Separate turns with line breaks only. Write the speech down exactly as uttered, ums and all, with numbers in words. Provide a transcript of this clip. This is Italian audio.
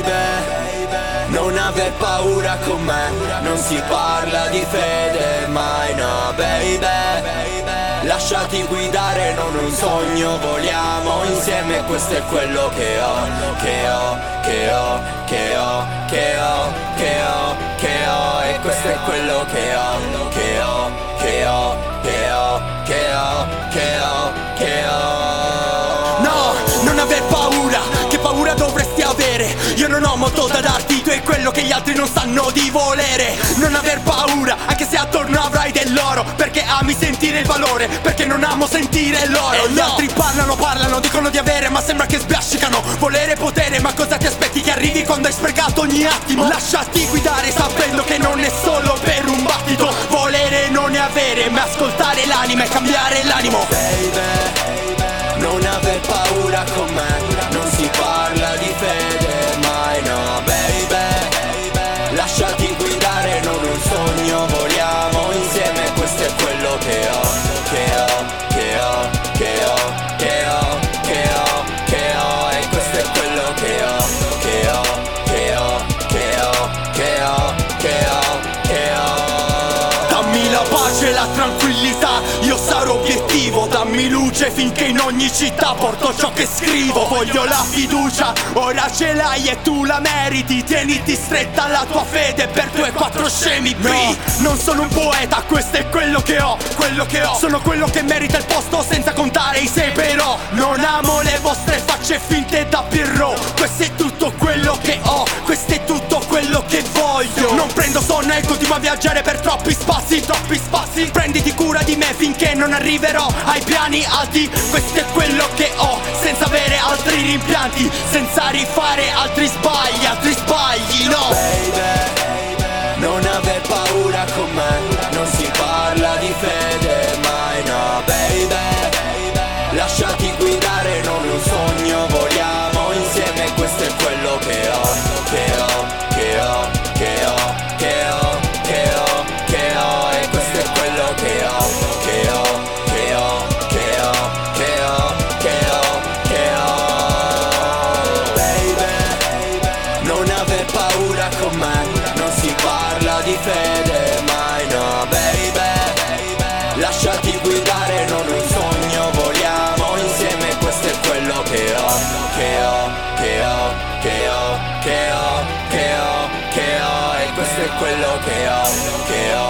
baby, non aver paura con me. Non si parla di fede mai, no baby. Lasciati guidare, non un sogno, voliamo insieme. Questo è quello che ho, che ho, che ho, che ho, che ho, che ho, che ho. E questo è quello che ho, che ho, che ho, che ho, che ho, che ho, che ho. No, non aver paura, che paura dovresti avere. Io non ho molto da darti, tu è quello che gli altri non sanno di volere. Non aver paura, anche se attorno avrai dell'oro, perché ami sentire il valore, perché non amo sentire l'oro. Gli altri parlano, parlano, dicono di avere, ma sembra che sbiascicano. Volere potere, ma cosa ti aspetti che arrivi quando hai sprecato ogni attimo? Lasciati guidare sapendo che non è solo per un battito. Volere non è avere, ma ascoltare l'anima e cambiare l'animo. Baby, non aver paura con me. Non si parla di fede mai, no baby. Lasciati guidare, non un sogno, voliamo insieme. Questo è quello che ho, che ho, che ho, che ho, che ho, che ho, che ho. E questo è quello che ho, che ho, che ho, che ho, che ho, che ho, che ho. Dammi la pace e la tranquillità, io sarò obiettivo. Dammi luce finché in ogni città porto ciò che scrivo. Voglio la fiducia, ora ce l'hai e tu la meriti. Tieniti stretta alla tua fede per due e quattro scemi. No, non sono un poeta, questo è quello che ho, quello che ho. Sono quello che merita il posto senza contare i sei però. Non amo le vostre facce finte da Pirro. Questo è tutto quello che ho, questo è tutto quello che voglio. Non prendo sonno e continuo a viaggiare per troppi spazi, troppi spazi. Prenditi cura di me finché non arriverò ai piani alti. Questo è quello che ho, senza avere altri rimpianti, senza rifare altri sbagli, altri sbagli, no. Baby, non aver paura con me. Non si parla di fede mai, no baby. Lasciati guidare, non un sogno, voliamo insieme. Questo è quello che ho, che ho, che ho, che ho, che ho, che ho, che ho. E questo è quello che ho, che ho, che ho, che ho, che ho, che ho, che ho. Baby, non aver paura con me. Non si parla di fede mai, no baby. Lasciati guidare, non un sogno, voliamo insieme. Questo è quello che ho, che ho, che ho, che ho, che ho, che ho, che ho. E questo è quello che ho, che ho.